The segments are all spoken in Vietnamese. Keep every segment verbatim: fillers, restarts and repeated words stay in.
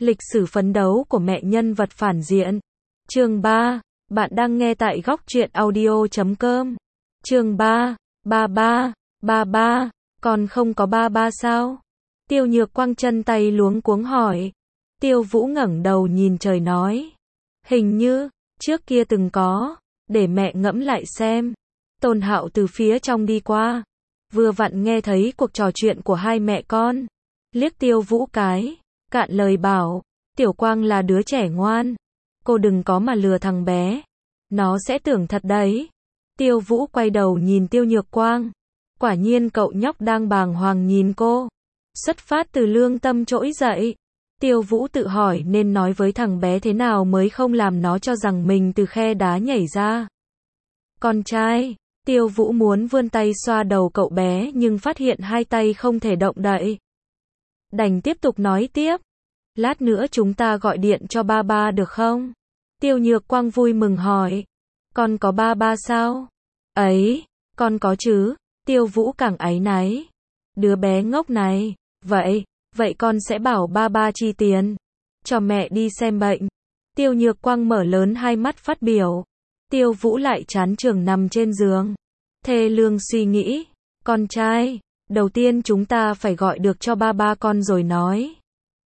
Lịch sử phấn đấu của mẹ nhân vật phản diện. Chương ba. Bạn đang nghe tại góc truyện audio chấm com. Chương ba. Ba ba. Ba ba. Còn không có ba ba sao? Tiêu Nhược Quang chân tay luống cuống hỏi. Tiêu Vũ ngẩng đầu nhìn trời nói. Hình như, trước kia từng có. Để mẹ ngẫm lại xem. Tôn Hạo từ phía trong đi qua. Vừa vặn nghe thấy cuộc trò chuyện của hai mẹ con. Liếc Tiêu Vũ cái. Cạn lời bảo. Tiểu Quang là đứa trẻ ngoan. Cô đừng có mà lừa thằng bé. Nó sẽ tưởng thật đấy. Tiêu Vũ quay đầu nhìn Tiêu Nhược Quang. Quả nhiên cậu nhóc đang bàng hoàng nhìn cô. Xuất phát từ lương tâm trỗi dậy. Tiêu Vũ tự hỏi nên nói với thằng bé thế nào mới không làm nó cho rằng mình từ khe đá nhảy ra. Con trai. Tiêu Vũ muốn vươn tay xoa đầu cậu bé nhưng phát hiện hai tay không thể động đậy. Đành tiếp tục nói tiếp. Lát nữa chúng ta gọi điện cho ba ba được không? Tiêu Nhược Quang vui mừng hỏi. Con có ba ba sao? Ấy, con có chứ. Tiêu Vũ càng áy náy. Đứa bé ngốc này. Vậy, vậy con sẽ bảo ba ba chi tiền. Cho mẹ đi xem bệnh. Tiêu Nhược Quang mở lớn hai mắt phát biểu. Tiêu Vũ lại chán chường nằm trên giường. Thê lương suy nghĩ. Con trai, đầu tiên chúng ta phải gọi được cho ba ba con rồi nói.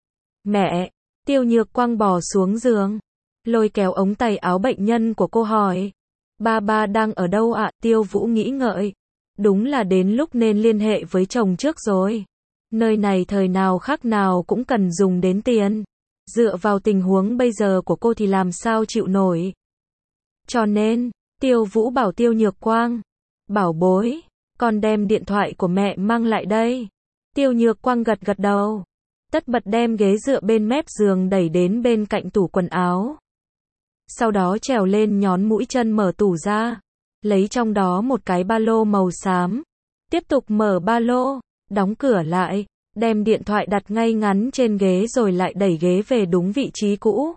Mẹ, Tiêu Nhược Quang bò xuống giường. Lôi kéo ống tay áo bệnh nhân của cô hỏi. Ba ba đang ở đâu ạ? Tiêu Vũ nghĩ ngợi. Đúng là đến lúc nên liên hệ với chồng trước rồi. Nơi này thời nào khác nào cũng cần dùng đến tiền. Dựa vào tình huống bây giờ của cô thì làm sao chịu nổi. Cho nên, Tiêu Vũ bảo Tiêu Nhược Quang. Bảo bối, con đem điện thoại của mẹ mang lại đây. Tiêu Nhược Quang gật gật đầu. Tất bật đem ghế dựa bên mép giường đẩy đến bên cạnh tủ quần áo. Sau đó trèo lên nhón mũi chân mở tủ ra. Lấy trong đó một cái ba lô màu xám. Tiếp tục mở ba lô, đóng cửa lại, đem điện thoại đặt ngay ngắn trên ghế rồi lại đẩy ghế về đúng vị trí cũ.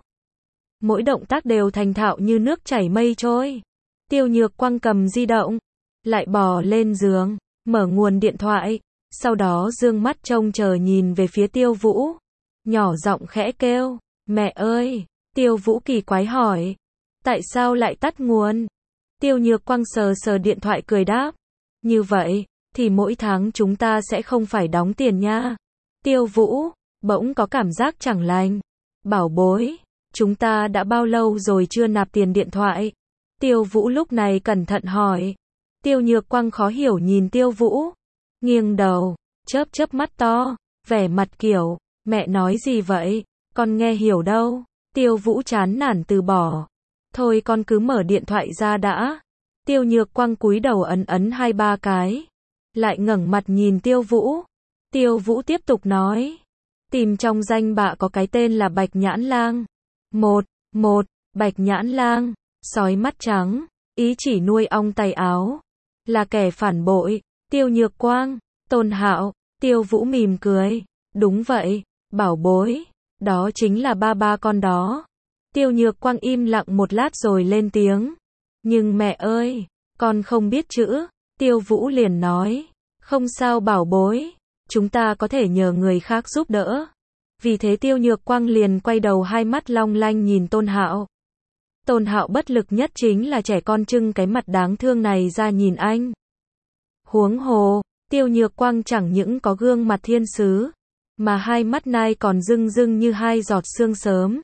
Mỗi động tác đều thành thạo như nước chảy mây trôi. Tiêu Nhược Quang cầm di động, lại bò lên giường, mở nguồn điện thoại, sau đó dương mắt trông chờ nhìn về phía Tiêu Vũ. Nhỏ giọng khẽ kêu, mẹ ơi. Tiêu Vũ kỳ quái hỏi, tại sao lại tắt nguồn? Tiêu Nhược Quang sờ sờ điện thoại cười đáp, như vậy, thì mỗi tháng chúng ta sẽ không phải đóng tiền nha. Tiêu Vũ, bỗng có cảm giác chẳng lành. Bảo bối, chúng ta đã bao lâu rồi chưa nạp tiền điện thoại? Tiêu Vũ lúc này cẩn thận hỏi. Tiêu Nhược Quang khó hiểu nhìn Tiêu Vũ. Nghiêng đầu, chớp chớp mắt to, vẻ mặt kiểu, mẹ nói gì vậy? Con nghe hiểu đâu. Tiêu Vũ chán nản từ bỏ. Thôi con cứ mở điện thoại ra đã. Tiêu Nhược Quang cúi đầu ấn ấn hai ba cái. Lại ngẩng mặt nhìn Tiêu Vũ. Tiêu Vũ tiếp tục nói. Tìm trong danh bạ có cái tên là Bạch Nhãn Lang. Một, một, Bạch Nhãn Lang, sói mắt trắng, ý chỉ nuôi ong tay áo. Là kẻ phản bội. Tiêu Nhược Quang, Tôn Hạo, Tiêu Vũ mỉm cười. Đúng vậy, bảo bối. Đó chính là ba ba con đó. Tiêu Nhược Quang im lặng một lát rồi lên tiếng. Nhưng mẹ ơi, con không biết chữ. Tiêu Vũ liền nói. Không sao bảo bối. Chúng ta có thể nhờ người khác giúp đỡ. Vì thế Tiêu Nhược Quang liền quay đầu hai mắt long lanh nhìn Tôn Hạo. Tôn Hạo bất lực nhất chính là trẻ con trưng cái mặt đáng thương này ra nhìn anh. Huống hồ, Tiêu Nhược Quang chẳng những có gương mặt thiên sứ, mà hai mắt nai còn rưng rưng như hai giọt sương sớm.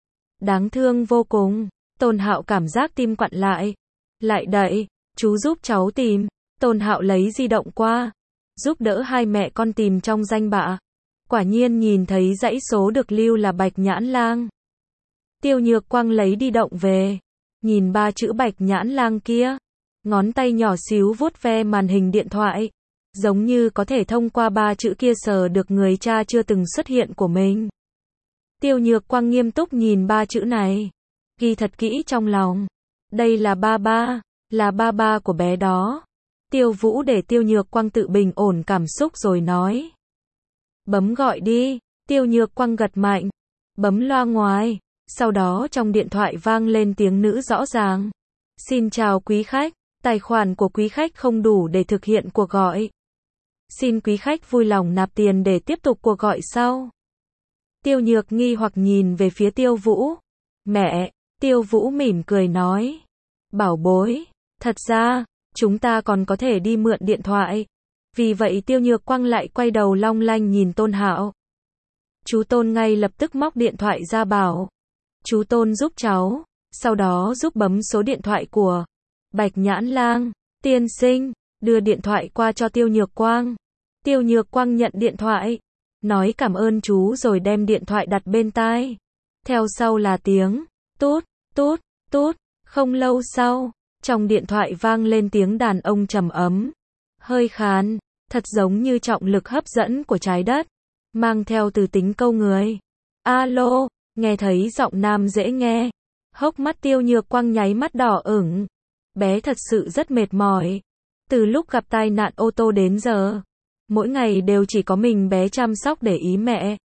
Đáng thương vô cùng. Tôn Hạo cảm giác tim quặn lại. Lại đậy, chú giúp cháu tìm. Tôn Hạo lấy di động qua, giúp đỡ hai mẹ con tìm trong danh bạ. Quả nhiên nhìn thấy dãy số được lưu là Bạch Nhãn Lang. Tiêu Nhược Quang lấy di động về, nhìn ba chữ Bạch Nhãn Lang kia, ngón tay nhỏ xíu vuốt ve màn hình điện thoại, giống như có thể thông qua ba chữ kia sờ được người cha chưa từng xuất hiện của mình. Tiêu Nhược Quang nghiêm túc nhìn ba chữ này, ghi thật kỹ trong lòng. Đây là ba ba, là ba ba của bé đó. Tiêu Vũ để Tiêu Nhược Quang tự bình ổn cảm xúc rồi nói. Bấm gọi đi. Tiêu Nhược Quang gật mạnh, bấm loa ngoài. Sau đó trong điện thoại vang lên tiếng nữ rõ ràng. Xin chào quý khách, tài khoản của quý khách không đủ để thực hiện cuộc gọi. Xin quý khách vui lòng nạp tiền để tiếp tục cuộc gọi sau. Tiêu Nhược nghi hoặc nhìn về phía Tiêu Vũ. Mẹ, Tiêu Vũ mỉm cười nói. Bảo bối, thật ra, chúng ta còn có thể đi mượn điện thoại. Vì vậy Tiêu Nhược Quang lại quay đầu long lanh nhìn Tôn Hạo. Chú Tôn ngay lập tức móc điện thoại ra bảo. Chú Tôn giúp cháu, sau đó giúp bấm số điện thoại của Bạch Nhãn Lang. Tiên sinh, đưa điện thoại qua cho Tiêu Nhược Quang. Tiêu Nhược Quang nhận điện thoại, nói cảm ơn chú rồi đem điện thoại đặt bên tai. Theo sau là tiếng tút, tút, tút. Không lâu sau, trong điện thoại vang lên tiếng đàn ông trầm ấm, hơi khàn, thật giống như trọng lực hấp dẫn của trái đất, mang theo từ tính câu người. Alo, nghe thấy giọng nam dễ nghe, hốc mắt Tiêu Nhược Quang nháy mắt đỏ ửng. Bé thật sự rất mệt mỏi. Từ lúc gặp tai nạn ô tô đến giờ, mỗi ngày đều chỉ có mình bé chăm sóc để ý mẹ.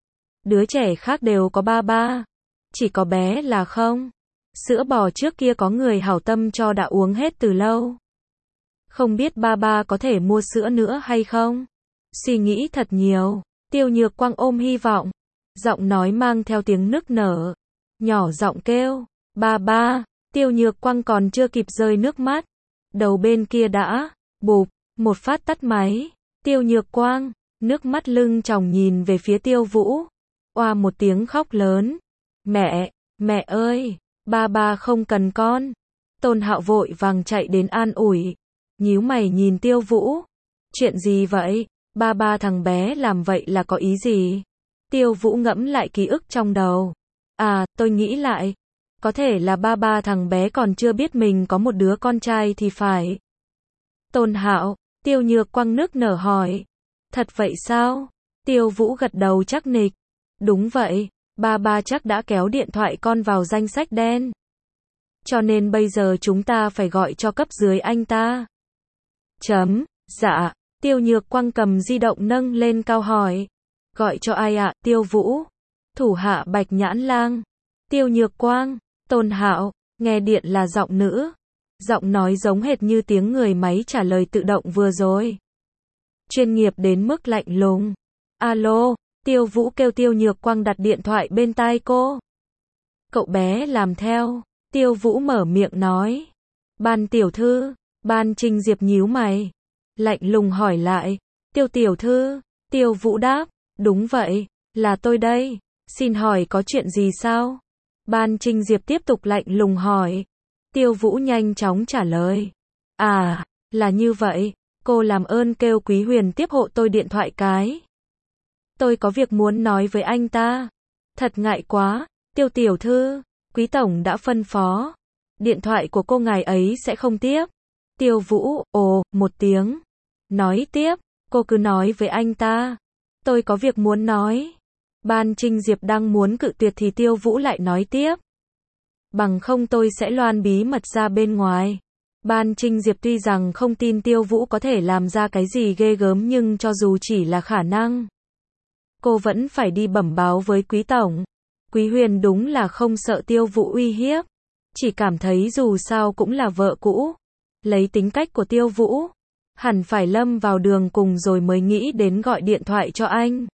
Đứa trẻ khác đều có ba ba, chỉ có bé là không. Sữa bò trước kia có người hảo tâm cho đã uống hết từ lâu. Không biết ba ba có thể mua sữa nữa hay không? Suy nghĩ thật nhiều, Tiêu Nhược Quang ôm hy vọng. Giọng nói mang theo tiếng nức nở. Nhỏ giọng kêu, ba ba. Tiêu Nhược Quang còn chưa kịp rơi nước mắt. Đầu bên kia đã, bụp, một phát tắt máy. Tiêu Nhược Quang, nước mắt lưng tròng nhìn về phía Tiêu Vũ. Oa một tiếng khóc lớn. Mẹ, mẹ ơi, ba ba không cần con. Tôn Hạo vội vàng chạy đến an ủi. Nhíu mày nhìn Tiêu Vũ. Chuyện gì vậy? Ba ba thằng bé làm vậy là có ý gì? Tiêu Vũ ngẫm lại ký ức trong đầu. À, tôi nghĩ lại. Có thể là ba ba thằng bé còn chưa biết mình có một đứa con trai thì phải. Tôn Hạo, Tiêu Nhược Quang nức nở hỏi. Thật vậy sao? Tiêu Vũ gật đầu chắc nịch. Đúng vậy, ba ba chắc đã kéo điện thoại con vào danh sách đen. Cho nên bây giờ chúng ta phải gọi cho cấp dưới anh ta. Chấm, dạ, Tiêu Nhược Quang cầm di động nâng lên cao hỏi. Gọi cho ai ạ? Tiêu Vũ. Thủ hạ Bạch Nhãn Lang. Tiêu Nhược Quang, Tôn Hạo, nghe điện là giọng nữ. Giọng nói giống hệt như tiếng người máy trả lời tự động vừa rồi. Chuyên nghiệp đến mức lạnh lùng. Alo, Tiêu Vũ kêu Tiêu Nhược Quang đặt điện thoại bên tai cô. Cậu bé làm theo. Tiêu Vũ mở miệng nói. Ban tiểu thư. Ban Trinh Diệp nhíu mày. Lạnh lùng hỏi lại. Tiêu tiểu thư. Tiêu Vũ đáp. Đúng vậy, là tôi đây. Xin hỏi có chuyện gì sao? Ban Trinh Diệp tiếp tục lạnh lùng hỏi. Tiêu Vũ nhanh chóng trả lời. À, là như vậy. Cô làm ơn kêu Quý Huyền tiếp hộ tôi điện thoại cái. Tôi có việc muốn nói với anh ta. Thật ngại quá. Tiêu tiểu thư, Quý tổng đã phân phó. Điện thoại của cô ngài ấy sẽ không tiếp. Tiêu Vũ, ồ, một tiếng. Nói tiếp, cô cứ nói với anh ta. Tôi có việc muốn nói. Ban Trinh Diệp đang muốn cự tuyệt thì Tiêu Vũ lại nói tiếp. Bằng không tôi sẽ loan bí mật ra bên ngoài. Ban Trinh Diệp tuy rằng không tin Tiêu Vũ có thể làm ra cái gì ghê gớm nhưng cho dù chỉ là khả năng, cô vẫn phải đi bẩm báo với Quý tổng. Quý Huyền đúng là không sợ Tiêu Vũ uy hiếp. Chỉ cảm thấy dù sao cũng là vợ cũ. Lấy tính cách của Tiêu Vũ, hẳn phải lâm vào đường cùng rồi mới nghĩ đến gọi điện thoại cho anh.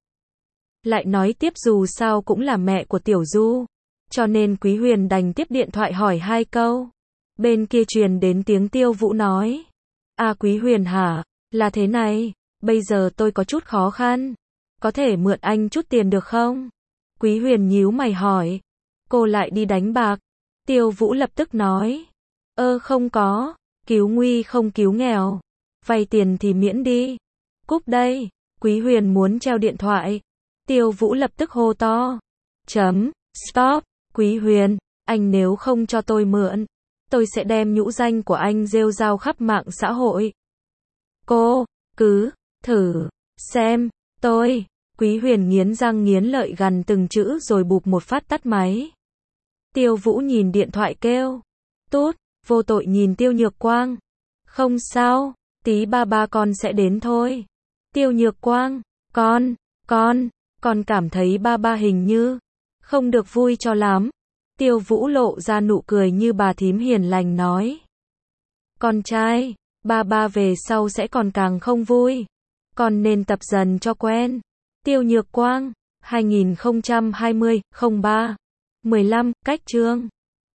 Lại nói tiếp dù sao cũng là mẹ của Tiểu Du. Cho nên Quý Huyền đành tiếp điện thoại hỏi hai câu. Bên kia truyền đến tiếng Tiêu Vũ nói. À Quý Huyền hả? Là thế này, bây giờ tôi có chút khó khăn. Có thể mượn anh chút tiền được không? Quý Huyền nhíu mày hỏi. Cô lại đi đánh bạc. Tiêu Vũ lập tức nói. Ơ không có, cứu nguy không cứu nghèo. Vay tiền thì miễn đi. Cúp đây. Quý Huyền muốn treo điện thoại. Tiêu Vũ lập tức hô to. Chấm, stop. Quý Huyền, anh nếu không cho tôi mượn, tôi sẽ đem nhũ danh của anh rêu rao khắp mạng xã hội. Cô, cứ, thử, xem, tôi. Quý Huyền nghiến răng nghiến lợi gằn từng chữ rồi bụp một phát tắt máy. Tiêu Vũ nhìn điện thoại kêu. Tốt, vô tội nhìn Tiêu Nhược Quang. Không sao, tí ba ba con sẽ đến thôi. Tiêu Nhược Quang, con, con, con cảm thấy ba ba hình như không được vui cho lắm. Tiêu Vũ lộ ra nụ cười như bà thím hiền lành nói. Con trai, ba ba về sau sẽ còn càng không vui. Con nên tập dần cho quen. Tiêu Nhược Quang, hai nghìn không trăm hai mươi không ba mười lăm, cách chương